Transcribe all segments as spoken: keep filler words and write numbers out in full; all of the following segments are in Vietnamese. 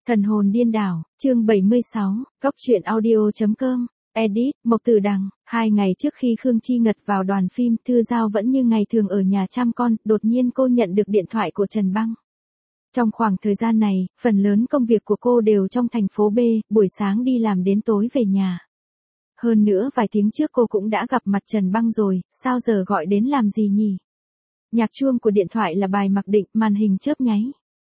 Thần hồn điên đảo, chương bảy mươi sáu, góc truyện audio.com, edit, Mộc Tử Đằng. Hai ngày trước khi Khương Chi Ngật vào đoàn phim, Thư Giao vẫn như ngày thường ở nhà chăm con, đột nhiên cô nhận được điện thoại của Trần Băng. Trong khoảng thời gian này, phần lớn công việc của cô đều trong thành phố B, buổi sáng đi làm đến tối về nhà. Hơn nữa vài tiếng trước cô cũng đã gặp mặt Trần Băng rồi, sao giờ gọi đến làm gì nhỉ? Nhạc chuông của điện thoại là bài mặc định, màn hình chớp nháy.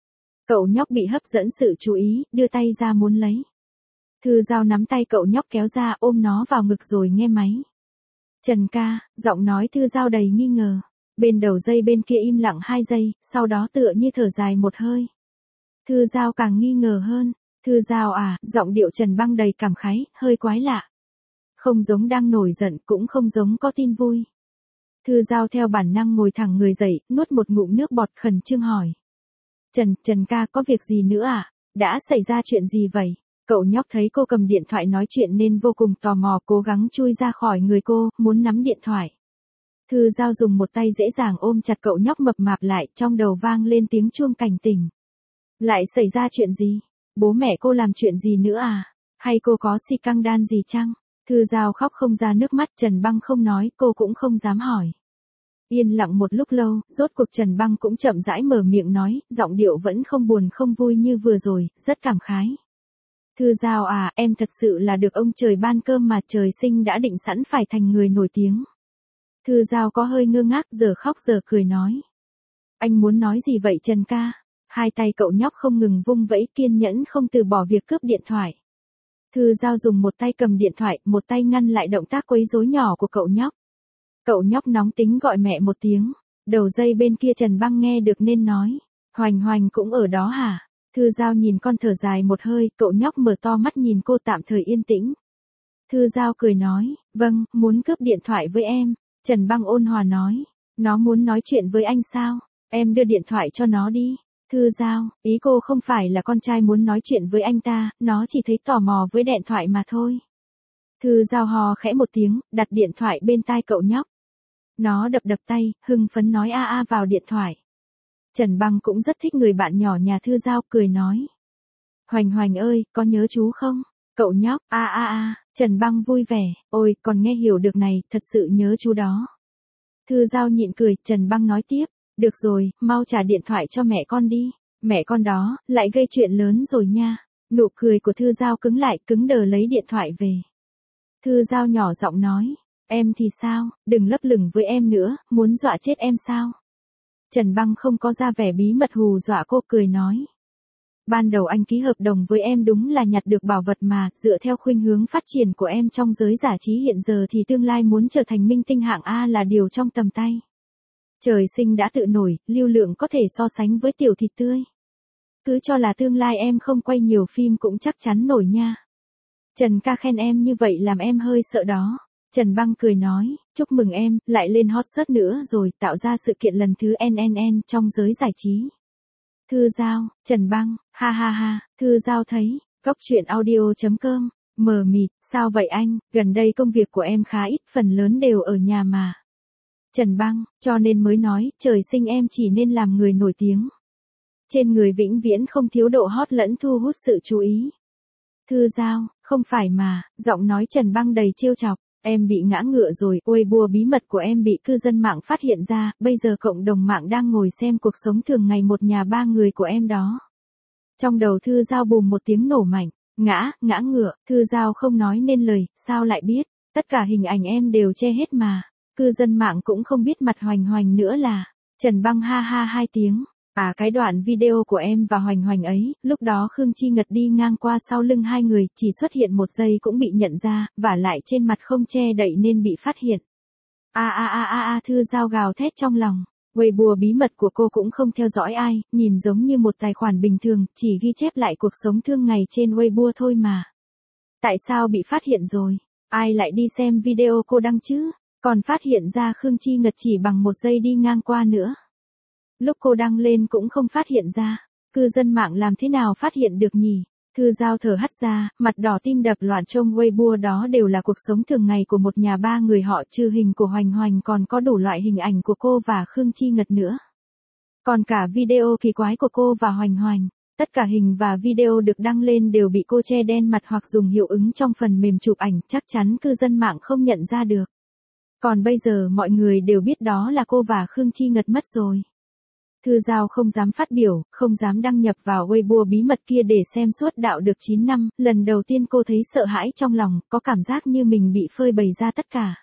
Cậu nhóc bị hấp dẫn sự chú ý, đưa tay ra muốn lấy. Thư Giao nắm tay cậu nhóc kéo ra, ôm nó vào ngực rồi nghe máy. Trần ca, giọng nói Thư Giao đầy nghi ngờ. Bên đầu dây bên kia im lặng hai giây, sau đó tựa như thở dài một hơi. Thư Giao càng nghi ngờ hơn. Thư Giao à, giọng điệu Trần Băng đầy cảm khái, hơi quái lạ. Không giống đang nổi giận, cũng không giống có tin vui. Thư Giao theo bản năng ngồi thẳng người dậy, nuốt một ngụm nước bọt khẩn trương hỏi. Trần, Trần ca có việc gì nữa à? Đã xảy ra chuyện gì vậy? Cậu nhóc thấy cô cầm điện thoại nói chuyện nên vô cùng tò mò, cố gắng chui ra khỏi người cô, muốn nắm điện thoại. Thư Giao dùng một tay dễ dàng ôm chặt cậu nhóc mập mạp lại, trong đầu vang lên tiếng chuông cảnh tỉnh. Lại xảy ra chuyện gì? Bố mẹ cô làm chuyện gì nữa à? Hay cô có si căng đan gì chăng? Thư Giao khóc không ra nước mắt, Trần Băng không nói, cô cũng không dám hỏi. Yên lặng một lúc lâu, rốt cuộc Trần Băng cũng chậm rãi mở miệng nói, giọng điệu vẫn không buồn không vui như vừa rồi, rất cảm khái. Thư Giao à, em thật sự là được ông trời ban cơm mà, trời sinh đã định sẵn phải thành người nổi tiếng. Thư Giao có hơi ngơ ngác, giờ khóc giờ cười nói. Anh muốn nói gì vậy Trần ca? Hai tay cậu nhóc không ngừng vung vẫy, kiên nhẫn không từ bỏ việc cướp điện thoại. Thư Giao dùng một tay cầm điện thoại, một tay ngăn lại động tác quấy rối nhỏ của cậu nhóc. Cậu nhóc nóng tính gọi mẹ một tiếng. Đầu dây bên kia Trần Băng nghe được nên nói. Hoành Hoành cũng ở đó hả? Thư Giao nhìn con thở dài một hơi, cậu nhóc mở to mắt nhìn cô, tạm thời yên tĩnh. Thư Giao cười nói, vâng, muốn cướp điện thoại với em. Trần Băng ôn hòa nói, nó muốn nói chuyện với anh sao? Em đưa điện thoại cho nó đi. Thư Giao, ý cô không phải là con trai muốn nói chuyện với anh ta, nó chỉ thấy tò mò với điện thoại mà thôi. Thư Giao hò khẽ một tiếng, đặt điện thoại bên tai cậu nhóc. Nó đập đập tay, hưng phấn nói a a vào điện thoại. Trần Băng cũng rất thích người bạn nhỏ nhà Thư Giao, cười nói. Hoành Hoành ơi, có nhớ chú không? Cậu nhóc, a a a, Trần Băng vui vẻ, ôi, còn nghe hiểu được này, thật sự nhớ chú đó. Thư Giao nhịn cười, Trần Băng nói tiếp, được rồi, mau trả điện thoại cho mẹ con đi, mẹ con đó, lại gây chuyện lớn rồi nha. Nụ cười của Thư Giao cứng lại, cứng đờ lấy điện thoại về. Thư Giao nhỏ giọng nói, em thì sao, đừng lấp lửng với em nữa, muốn dọa chết em sao? Trần Băng không có ra vẻ bí mật hù dọa cô, cười nói. Ban đầu anh ký hợp đồng với em đúng là nhặt được bảo vật mà, dựa theo khuynh hướng phát triển của em trong giới giải trí hiện giờ thì tương lai muốn trở thành minh tinh hạng A là điều trong tầm tay. Trời sinh đã tự nổi, lưu lượng có thể so sánh với tiểu thịt tươi. Cứ cho là tương lai em không quay nhiều phim cũng chắc chắn nổi nha. Trần ca khen em như vậy làm em hơi sợ đó. Trần Băng cười nói, chúc mừng em, lại lên hot search nữa rồi, tạo ra sự kiện lần thứ en en en trong giới giải trí. Thư Giao, Trần Băng, ha ha ha, Thư Giao thấy, góc truyện audio.com, mờ mịt, sao vậy anh, gần đây công việc của em khá ít, phần lớn đều ở nhà mà. Trần Băng, cho nên mới nói, trời sinh em chỉ nên làm người nổi tiếng. Trên người vĩnh viễn không thiếu độ hot lẫn thu hút sự chú ý. Thư Giao, không phải mà, giọng nói Trần Băng đầy trêu chọc. Em bị ngã ngựa rồi, ôi bùa bí mật của em bị cư dân mạng phát hiện ra, bây giờ cộng đồng mạng đang ngồi xem cuộc sống thường ngày một nhà ba người của em đó. Trong đầu Thư Giao bùm một tiếng nổ mạnh, ngã, ngã ngựa, Thư Giao không nói nên lời, sao lại biết, tất cả hình ảnh em đều che hết mà, cư dân mạng cũng không biết mặt Hoành Hoành nữa là, Trần Băng ha ha hai tiếng. À cái đoạn video của em và Hoành Hoành ấy, lúc đó Khương Chi Ngật đi ngang qua sau lưng hai người, chỉ xuất hiện một giây cũng bị nhận ra, vả lại trên mặt không che đậy nên bị phát hiện. A a a a a Thư Giao gào thét trong lòng, Weibo bí mật của cô cũng không theo dõi ai, nhìn giống như một tài khoản bình thường, chỉ ghi chép lại cuộc sống thường ngày trên Weibo thôi mà. Tại sao bị phát hiện rồi? Ai lại đi xem video cô đăng chứ? Còn phát hiện ra Khương Chi Ngật chỉ bằng một giây đi ngang qua nữa. Lúc cô đăng lên cũng không phát hiện ra, cư dân mạng làm thế nào phát hiện được nhỉ? Thư Giao thở hắt ra, mặt đỏ tim đập loạn, trong Weibo đó đều là cuộc sống thường ngày của một nhà ba người họ, trừ hình của Hoành Hoành còn có đủ loại hình ảnh của cô và Khương Chi Ngật nữa. Còn cả video kỳ quái của cô và Hoành Hoành. Tất cả hình và video được đăng lên đều bị cô che đen mặt hoặc dùng hiệu ứng trong phần mềm chụp ảnh, chắc chắn cư dân mạng không nhận ra được. Còn bây giờ mọi người đều biết đó là cô và Khương Chi Ngật mất rồi. Thư Giao không dám phát biểu, không dám đăng nhập vào Weibo bí mật kia để xem suốt đạo được chín năm, lần đầu tiên cô thấy sợ hãi trong lòng, có cảm giác như mình bị phơi bày ra tất cả.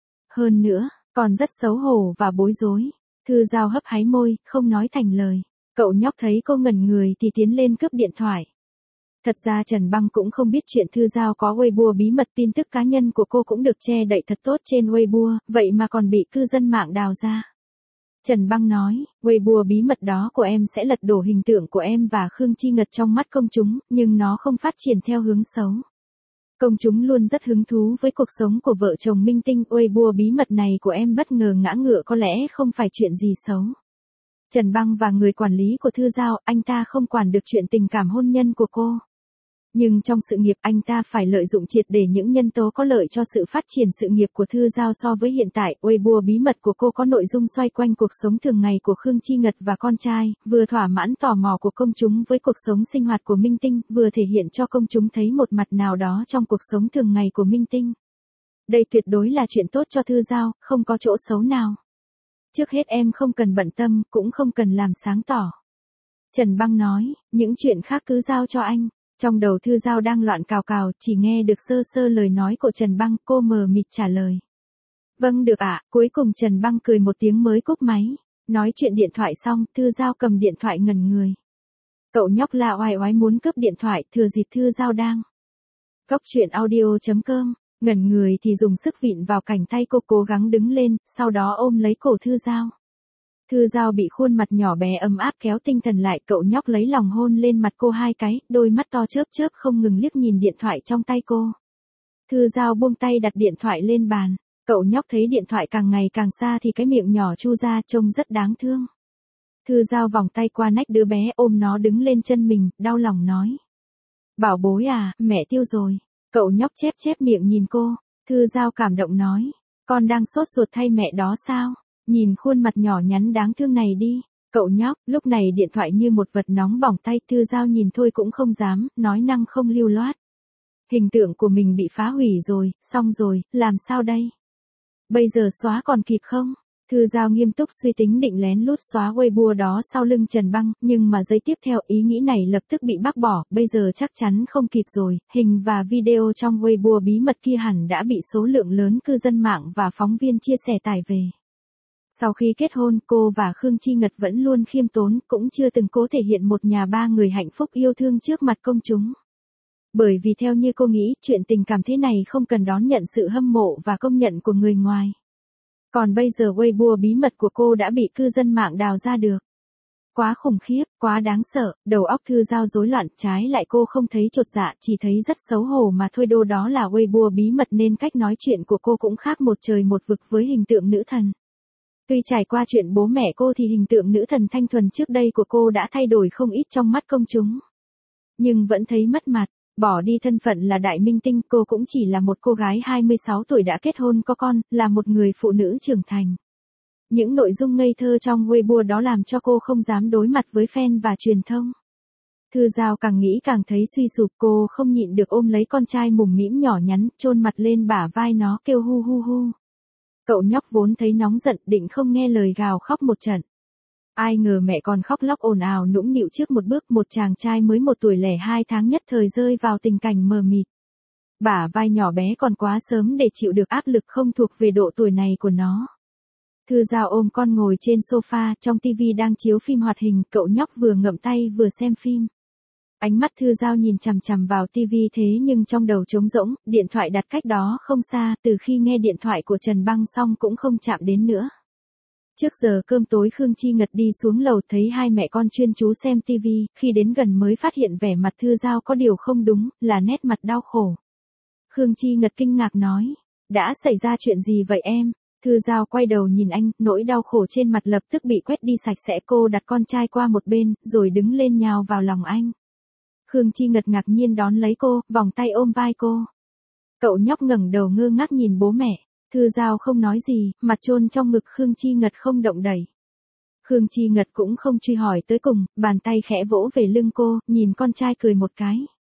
Hơn nữa, còn rất xấu hổ và bối rối. Thư Giao hấp háy môi, không nói thành lời. Cậu nhóc thấy cô ngẩn người thì tiến lên cướp điện thoại. Thật ra Trần Băng cũng không biết chuyện Thư Giao có Weibo bí mật, tin tức cá nhân của cô cũng được che đậy thật tốt trên Weibo, vậy mà còn bị cư dân mạng đào ra. Trần Băng nói, Weibo bí mật đó của em sẽ lật đổ hình tượng của em và Khương Chi Ngật trong mắt công chúng, nhưng nó không phát triển theo hướng xấu. Công chúng luôn rất hứng thú với cuộc sống của vợ chồng minh tinh, Weibo bí mật này của em bất ngờ ngã ngựa có lẽ không phải chuyện gì xấu. Trần Băng và người quản lý của Thư Giao, anh ta không quản được chuyện tình cảm hôn nhân của cô. Nhưng trong sự nghiệp anh ta phải lợi dụng triệt để những nhân tố có lợi cho sự phát triển sự nghiệp của Thư Giao so với hiện tại. Weibo bí mật của cô có nội dung xoay quanh cuộc sống thường ngày của Khương Chi Ngật và con trai, vừa thỏa mãn tò mò của công chúng với cuộc sống sinh hoạt của minh tinh, vừa thể hiện cho công chúng thấy một mặt nào đó trong cuộc sống thường ngày của minh tinh. Đây tuyệt đối là chuyện tốt cho Thư Giao, không có chỗ xấu nào. Trước hết em không cần bận tâm, cũng không cần làm sáng tỏ. Trần Băng nói, những chuyện khác cứ giao cho anh. Trong đầu Thư Giao đang loạn cào cào, chỉ nghe được sơ sơ lời nói của Trần Băng, cô mờ mịt trả lời. Vâng được ạ, cuối cùng Trần Băng cười một tiếng mới cúp máy. Nói chuyện điện thoại xong, Thư Giao cầm điện thoại ngẩn người. Cậu nhóc la oai oái muốn cướp điện thoại, thừa dịp Thư Giao đang. Góc truyện audio chấm com, ngẩn người thì dùng sức vịn vào cánh tay cô, cố gắng đứng lên, sau đó ôm lấy cổ Thư Giao. Thư Giao bị khuôn mặt nhỏ bé ấm áp kéo tinh thần lại, cậu nhóc lấy lòng hôn lên mặt cô hai cái, đôi mắt to chớp chớp không ngừng liếc nhìn điện thoại trong tay cô. Thư Giao buông tay đặt điện thoại lên bàn, cậu nhóc thấy điện thoại càng ngày càng xa thì cái miệng nhỏ chu ra trông rất đáng thương. Thư Giao vòng tay qua nách đứa bé ôm nó đứng lên chân mình, đau lòng nói. Bảo bối à, mẹ tiêu rồi. Cậu nhóc chép chép miệng nhìn cô, Thư Giao cảm động nói. Con đang sốt ruột thay mẹ đó sao? Nhìn khuôn mặt nhỏ nhắn đáng thương này đi. Cậu nhóc, lúc này điện thoại như một vật nóng bỏng tay, Thư Giao nhìn thôi cũng không dám, nói năng không lưu loát. Hình tượng của mình bị phá hủy rồi, xong rồi, làm sao đây? Bây giờ xóa còn kịp không? Thư Giao nghiêm túc suy tính định lén lút xóa Weibo đó sau lưng Trần Băng, nhưng mà giây tiếp theo ý nghĩ này lập tức bị bác bỏ, bây giờ chắc chắn không kịp rồi, hình và video trong Weibo bí mật kia hẳn đã bị số lượng lớn cư dân mạng và phóng viên chia sẻ tải về. Sau khi kết hôn, cô và Khương Chi Ngật vẫn luôn khiêm tốn, cũng chưa từng cố thể hiện một nhà ba người hạnh phúc yêu thương trước mặt công chúng. Bởi vì theo như cô nghĩ, chuyện tình cảm thế này không cần đón nhận sự hâm mộ và công nhận của người ngoài. Còn bây giờ Weibo bí mật của cô đã bị cư dân mạng đào ra được. Quá khủng khiếp, quá đáng sợ, đầu óc Thư Giao rối loạn, trái lại cô không thấy chột dạ, chỉ thấy rất xấu hổ mà thôi. Đô đó là Weibo bí mật nên cách nói chuyện của cô cũng khác một trời một vực với hình tượng nữ thần. Tuy trải qua chuyện bố mẹ cô thì hình tượng nữ thần thanh thuần trước đây của cô đã thay đổi không ít trong mắt công chúng. Nhưng vẫn thấy mất mặt, bỏ đi thân phận là đại minh tinh, cô cũng chỉ là một cô gái hai mươi sáu tuổi đã kết hôn có con, là một người phụ nữ trưởng thành. Những nội dung ngây thơ trong Weibo đó làm cho cô không dám đối mặt với fan và truyền thông. Thư Giao càng nghĩ càng thấy suy sụp, cô không nhịn được ôm lấy con trai mủm mĩm nhỏ nhắn, chôn mặt lên bả vai nó kêu hu hu hu. Cậu nhóc vốn thấy nóng giận định không nghe lời gào khóc một trận. Ai ngờ mẹ còn khóc lóc ồn ào nũng nịu trước một bước, một chàng trai mới một tuổi lẻ hai tháng nhất thời rơi vào tình cảnh mờ mịt. Bả vai nhỏ bé còn quá sớm để chịu được áp lực không thuộc về độ tuổi này của nó. Thư Giao ôm con ngồi trên sofa, trong tivi đang chiếu phim hoạt hình, cậu nhóc vừa ngậm tay vừa xem phim. Ánh mắt Thư Giao nhìn chằm chằm vào tivi thế nhưng trong đầu trống rỗng, điện thoại đặt cách đó không xa, từ khi nghe điện thoại của Trần Băng xong cũng không chạm đến nữa. Trước giờ cơm tối Khương Chi Ngật đi xuống lầu thấy hai mẹ con chuyên chú xem tivi, khi đến gần mới phát hiện vẻ mặt Thư Giao có điều không đúng, là nét mặt đau khổ. Khương Chi Ngật kinh ngạc nói, đã xảy ra chuyện gì vậy em? Thư Giao quay đầu nhìn anh, nỗi đau khổ trên mặt lập tức bị quét đi sạch sẽ. Cô đặt con trai qua một bên, rồi đứng lên nhào vào lòng anh. Khương Chi Ngật ngạc nhiên đón lấy cô, vòng tay ôm vai cô. Cậu nhóc ngẩng đầu ngơ ngác nhìn bố mẹ. Thư Giao không nói gì, mặt chôn trong ngực Khương Chi Ngật không động đậy. Khương Chi Ngật cũng không truy hỏi tới cùng, bàn tay khẽ vỗ về lưng cô, nhìn con trai cười một cái.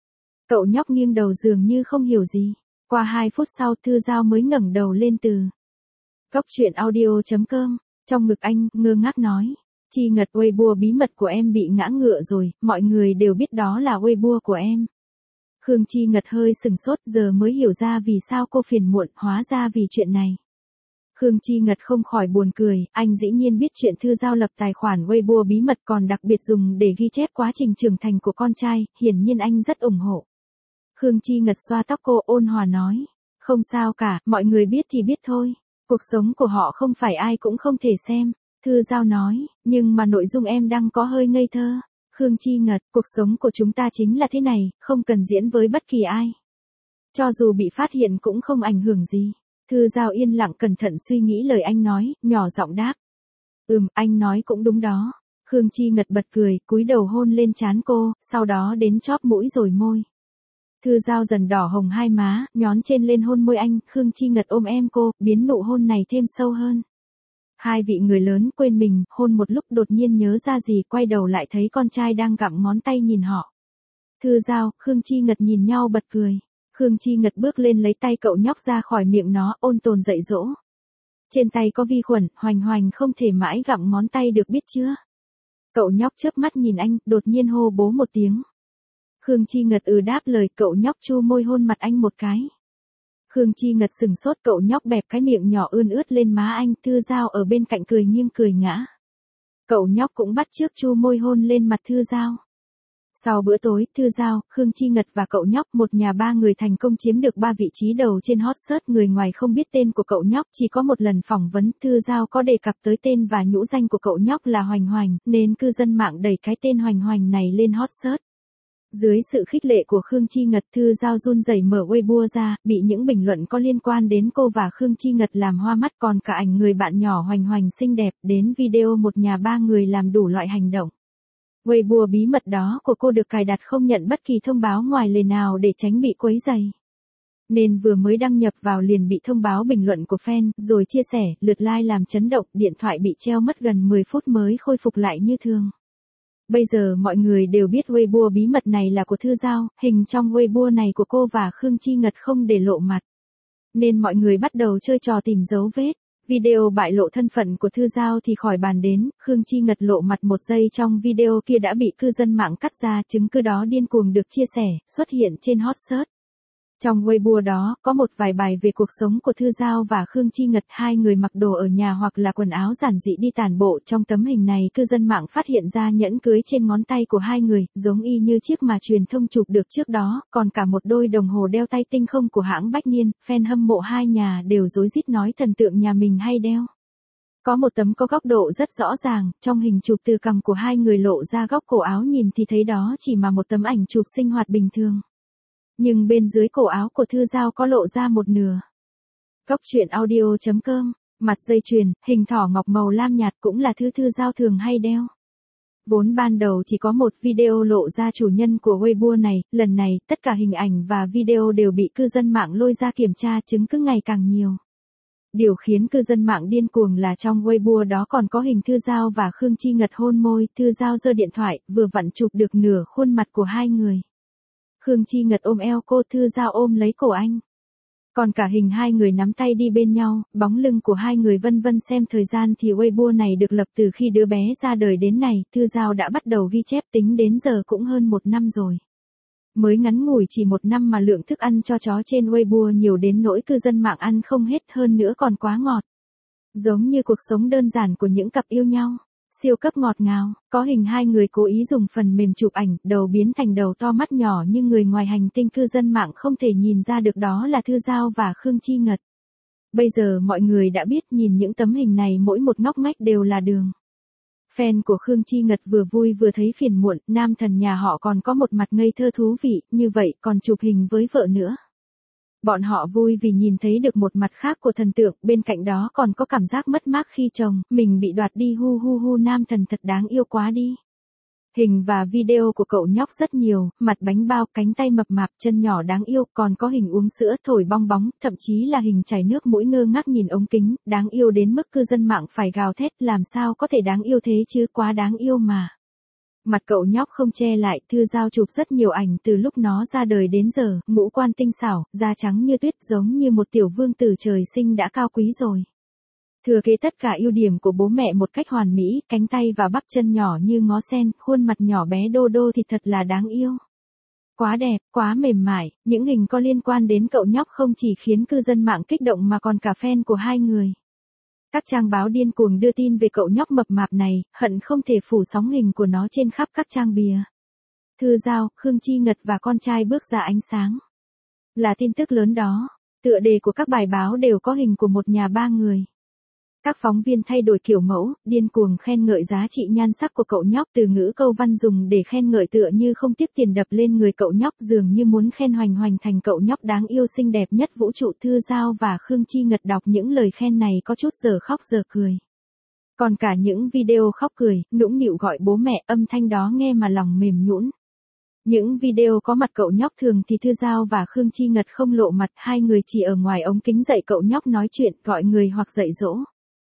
Cậu nhóc nghiêng đầu dường như không hiểu gì. Qua hai phút sau Thư Giao mới ngẩng đầu lên từ Cóc truyện audio chấm com, trong ngực anh, ngơ ngác nói. Chi Ngật, Weibo bí mật của em bị ngã ngựa rồi, mọi người đều biết đó là Weibo của em. Khương Chi Ngật hơi sừng sốt, giờ mới hiểu ra vì sao cô phiền muộn, hóa ra vì chuyện này. Khương Chi Ngật không khỏi buồn cười, anh dĩ nhiên biết chuyện Thư Giao lập tài khoản Weibo bí mật còn đặc biệt dùng để ghi chép quá trình trưởng thành của con trai, hiển nhiên anh rất ủng hộ. Khương Chi Ngật xoa tóc cô, ôn hòa nói. Không sao cả, mọi người biết thì biết thôi. Cuộc sống của họ không phải ai cũng không thể xem. Thư Giao nói, nhưng mà nội dung em đăng có hơi ngây thơ. Khương Chi Ngật, cuộc sống của chúng ta chính là thế này, không cần diễn với bất kỳ ai. Cho dù bị phát hiện cũng không ảnh hưởng gì. Thư Giao yên lặng cẩn thận suy nghĩ lời anh nói, nhỏ giọng đáp. Ừm, anh nói cũng đúng đó. Khương Chi Ngật bật cười, cúi đầu hôn lên trán cô, sau đó đến chóp mũi rồi môi. Thư Giao dần đỏ hồng hai má, nhón trên lên hôn môi anh, Khương Chi Ngật ôm em cô, biến nụ hôn này thêm sâu hơn. Hai vị người lớn quên mình, hôn một lúc đột nhiên nhớ ra gì, quay đầu lại thấy con trai đang gặm ngón tay nhìn họ. Thư Giao, Khương Chi Ngật nhìn nhau bật cười. Khương Chi Ngật bước lên lấy tay cậu nhóc ra khỏi miệng nó, ôn tồn dạy dỗ. Trên tay có vi khuẩn, Hoành Hoành không thể mãi gặm ngón tay được biết chưa? Cậu nhóc chớp mắt nhìn anh, đột nhiên hô bố một tiếng. Khương Chi Ngật ừ đáp lời, cậu nhóc chu môi hôn mặt anh một cái. Khương Chi Ngật sừng sốt, cậu nhóc bẹp cái miệng nhỏ ươn ướt lên má anh, Thư Giao ở bên cạnh cười nghiêng cười ngã. Cậu nhóc cũng bắt chước chu môi hôn lên mặt Thư Giao. Sau bữa tối, Thư Giao, Khương Chi Ngật và cậu nhóc một nhà ba người thành công chiếm được ba vị trí đầu trên hot search. Người ngoài không biết tên của cậu nhóc, chỉ có một lần phỏng vấn Thư Giao có đề cập tới tên và nhũ danh của cậu nhóc là Hoành Hoành, nên cư dân mạng đẩy cái tên Hoành Hoành này lên hot search. Dưới sự khích lệ của Khương Chi Ngật, Thư Giao run rẩy mở Weibo ra, bị những bình luận có liên quan đến cô và Khương Chi Ngật làm hoa mắt, còn cả ảnh người bạn nhỏ Hoành Hoành xinh đẹp, đến video một nhà ba người làm đủ loại hành động. Weibo bí mật đó của cô được cài đặt không nhận bất kỳ thông báo ngoài lời nào để tránh bị quấy rầy. Nên vừa mới đăng nhập vào liền bị thông báo bình luận của fan, rồi chia sẻ, lượt like làm chấn động, điện thoại bị treo mất gần mười phút mới khôi phục lại như thường. Bây giờ mọi người đều biết Weibo bí mật này là của Thư Giao, hình trong Weibo này của cô và Khương Chi Ngật không để lộ mặt. Nên mọi người bắt đầu chơi trò tìm dấu vết. Video bại lộ thân phận của Thư Giao thì khỏi bàn đến, Khương Chi Ngật lộ mặt một giây trong video kia đã bị cư dân mạng cắt ra, chứng cứ đó điên cuồng được chia sẻ, xuất hiện trên hot search. Trong Weibo đó, có một vài bài về cuộc sống của Thư Giao và Khương Chi Ngật, hai người mặc đồ ở nhà hoặc là quần áo giản dị đi tản bộ. Trong tấm hình này cư dân mạng phát hiện ra nhẫn cưới trên ngón tay của hai người, giống y như chiếc mà truyền thông chụp được trước đó, còn cả một đôi đồng hồ đeo tay tinh không của hãng Bách Niên, fan hâm mộ hai nhà đều rối rít nói thần tượng nhà mình hay đeo. Có một tấm có góc độ rất rõ ràng, trong hình chụp từ cằm của hai người lộ ra góc cổ áo nhìn thì thấy đó chỉ mà một tấm ảnh chụp sinh hoạt bình thường. Nhưng bên dưới cổ áo của Thư Giao có lộ ra một nửa. Cóc truyện audio chấm com, mặt dây chuyền, hình thỏ ngọc màu lam nhạt cũng là thứ Thư Giao thường hay đeo. Vốn ban đầu chỉ có một video lộ ra chủ nhân của Weibo này, lần này, tất cả hình ảnh và video đều bị cư dân mạng lôi ra kiểm tra, chứng cứ ngày càng nhiều. Điều khiến cư dân mạng điên cuồng là trong Weibo đó còn có hình Thư Giao và Khương Chi Ngật hôn môi, Thư Giao giơ điện thoại, vừa vặn chụp được nửa khuôn mặt của hai người. Khương Chi Ngật ôm eo cô, Thư Giao ôm lấy cổ anh. Còn cả hình hai người nắm tay đi bên nhau, bóng lưng của hai người vân vân. Xem thời gian thì Weibo này được lập từ khi đứa bé ra đời đến này, Thư Giao đã bắt đầu ghi chép, tính đến giờ cũng hơn một năm rồi. Mới ngắn ngủi chỉ một năm mà lượng thức ăn cho chó trên Weibo nhiều đến nỗi cư dân mạng ăn không hết, hơn nữa còn quá ngọt. Giống như cuộc sống đơn giản của những cặp yêu nhau. Siêu cấp ngọt ngào, có hình hai người cố ý dùng phần mềm chụp ảnh, đầu biến thành đầu to mắt nhỏ nhưng người ngoài hành tinh cư dân mạng không thể nhìn ra được đó là Thư Giao và Khương Chi Ngật. Bây giờ mọi người đã biết, nhìn những tấm hình này mỗi một ngóc ngách đều là đường. Fan của Khương Chi Ngật vừa vui vừa thấy phiền muộn, nam thần nhà họ còn có một mặt ngây thơ thú vị, như vậy còn chụp hình với vợ nữa. Bọn họ vui vì nhìn thấy được một mặt khác của thần tượng, bên cạnh đó còn có cảm giác mất mát khi chồng mình bị đoạt đi, hu hu hu, nam thần thật đáng yêu quá đi. Hình và video của cậu nhóc rất nhiều, mặt bánh bao, cánh tay mập mạp, chân nhỏ đáng yêu, còn có hình uống sữa, thổi bong bóng, thậm chí là hình chảy nước mũi ngơ ngác nhìn ống kính, đáng yêu đến mức cư dân mạng phải gào thét, làm sao có thể đáng yêu thế chứ, quá đáng yêu mà. Mặt cậu nhóc không che lại, Thư Giao chụp rất nhiều ảnh từ lúc nó ra đời đến giờ, ngũ quan tinh xảo, da trắng như tuyết, giống như một tiểu vương tử trời sinh đã cao quý rồi. Thừa kế tất cả ưu điểm của bố mẹ một cách hoàn mỹ, cánh tay và bắp chân nhỏ như ngó sen, khuôn mặt nhỏ bé đô đô thì thật là đáng yêu. Quá đẹp, quá mềm mại, những hình có liên quan đến cậu nhóc không chỉ khiến cư dân mạng kích động mà còn cả fan của hai người. Các trang báo điên cuồng đưa tin về cậu nhóc mập mạp này, hận không thể phủ sóng hình của nó trên khắp các trang bìa. Thư Giao, Khương Chi Ngật và con trai bước ra ánh sáng. Là tin tức lớn đó. Tựa đề của các bài báo đều có hình của một nhà ba người. Các phóng viên thay đổi kiểu mẫu, điên cuồng khen ngợi giá trị nhan sắc của cậu nhóc, từ ngữ câu văn dùng để khen ngợi tựa như không tiếc tiền đập lên người cậu nhóc, dường như muốn khen Hoành Hoành thành cậu nhóc đáng yêu xinh đẹp nhất vũ trụ. Thư Giao và Khương Chi Ngật đọc những lời khen này có chút giờ khóc giờ cười. Còn cả những video khóc cười, nũng nịu gọi bố mẹ, âm thanh đó nghe mà lòng mềm nhũn. Những video có mặt cậu nhóc thường thì Thư Giao và Khương Chi Ngật không lộ mặt, hai người chỉ ở ngoài ống kính dạy cậu nhóc nói chuyện, gọi người hoặc dạy dỗ.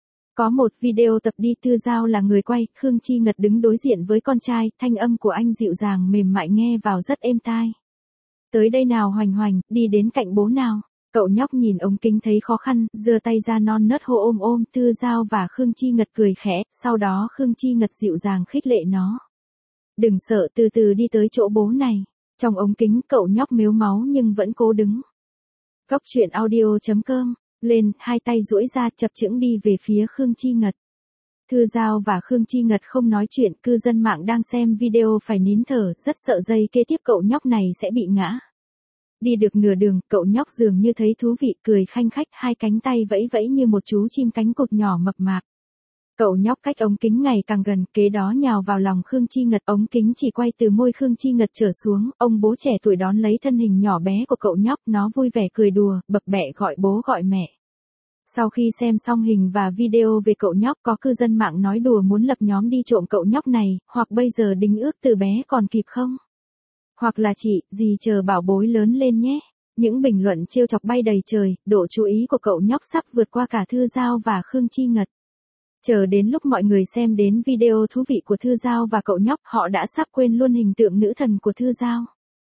Có một video tập đi, Thư Giao là người quay, Khương Chi Ngật đứng đối diện với con trai, thanh âm của anh dịu dàng mềm mại nghe vào rất êm tai. Tới đây nào Hoành Hoành, đi đến cạnh bố nào. Cậu nhóc nhìn ống kính thấy khó khăn, giơ tay ra non nớt hô ôm ôm. Thư Giao và Khương Chi Ngật cười khẽ, sau đó Khương Chi Ngật dịu dàng khích lệ nó. Đừng sợ, từ từ đi tới chỗ bố này. Trong ống kính cậu nhóc mếu máu nhưng vẫn cố đứng. Góc truyện audio chấm com. Lên, hai tay duỗi ra chập chững đi về phía Khương Chi Ngật. Thư Giao và Khương Chi Ngật không nói chuyện, cư dân mạng đang xem video phải nín thở, rất sợ giây kế tiếp cậu nhóc này sẽ bị ngã. Đi được nửa đường, cậu nhóc dường như thấy thú vị, cười khanh khách, hai cánh tay vẫy vẫy như một chú chim cánh cụt nhỏ mập mạp. Cậu nhóc cách ống kính ngày càng gần, kế đó nhào vào lòng Khương Chi Ngật, ống kính chỉ quay từ môi Khương Chi Ngật trở xuống, ông bố trẻ tuổi đón lấy thân hình nhỏ bé của cậu nhóc, nó vui vẻ cười đùa, bập bẹ gọi bố gọi mẹ. Sau khi xem xong hình và video về cậu nhóc, có cư dân mạng nói đùa muốn lập nhóm đi trộm cậu nhóc này, hoặc bây giờ đính ước từ bé còn kịp không? Hoặc là chị, gì chờ bảo bối lớn lên nhé. Những bình luận trêu chọc bay đầy trời, độ chú ý của cậu nhóc sắp vượt qua cả Thư Giao và Khương Chi Ngật. Chờ đến lúc mọi người xem đến video thú vị của Thư Giao và cậu nhóc, họ đã sắp quên luôn hình tượng nữ thần của Thư Giao.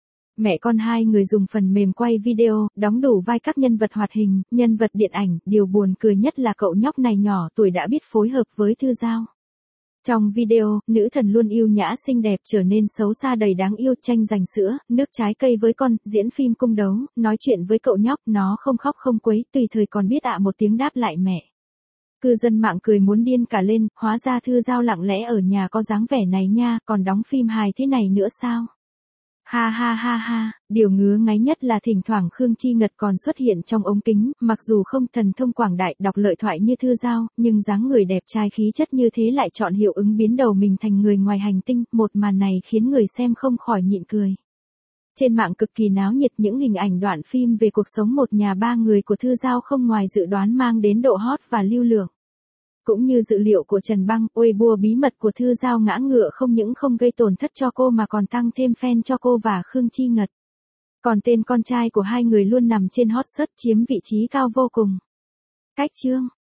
Mẹ con hai người dùng phần mềm quay video, đóng đủ vai các nhân vật hoạt hình, nhân vật điện ảnh, điều buồn cười nhất là cậu nhóc này nhỏ tuổi đã biết phối hợp với Thư Giao. Trong video, nữ thần luôn yêu nhã xinh đẹp trở nên xấu xa đầy đáng yêu, tranh giành sữa, nước trái cây với con, diễn phim cung đấu, nói chuyện với cậu nhóc, nó không khóc không quấy, tùy thời còn biết ạ một tiếng đáp lại mẹ. Cư dân mạng cười muốn điên cả lên, hóa ra Thư Giao lặng lẽ ở nhà có dáng vẻ này nha, còn đóng phim hài thế này nữa sao? Ha ha ha ha, điều ngứa ngáy nhất là thỉnh thoảng Khương Chi Ngật còn xuất hiện trong ống kính, mặc dù không thần thông quảng đại đọc lợi thoại như Thư Giao, nhưng dáng người đẹp trai khí chất như thế lại chọn hiệu ứng biến đầu mình thành người ngoài hành tinh, một màn này khiến người xem không khỏi nhịn cười. Trên mạng cực kỳ náo nhiệt, những hình ảnh đoạn phim về cuộc sống một nhà ba người của Thư Giao không ngoài dự đoán mang đến độ hot và lưu lượng. Cũng như dự liệu của Trần Băng, Weibo bí mật của Thư Giao ngã ngựa không những không gây tổn thất cho cô mà còn tăng thêm fan cho cô và Khương Chi Ngật. Còn tên con trai của hai người luôn nằm trên hot search chiếm vị trí cao vô cùng. Cách chương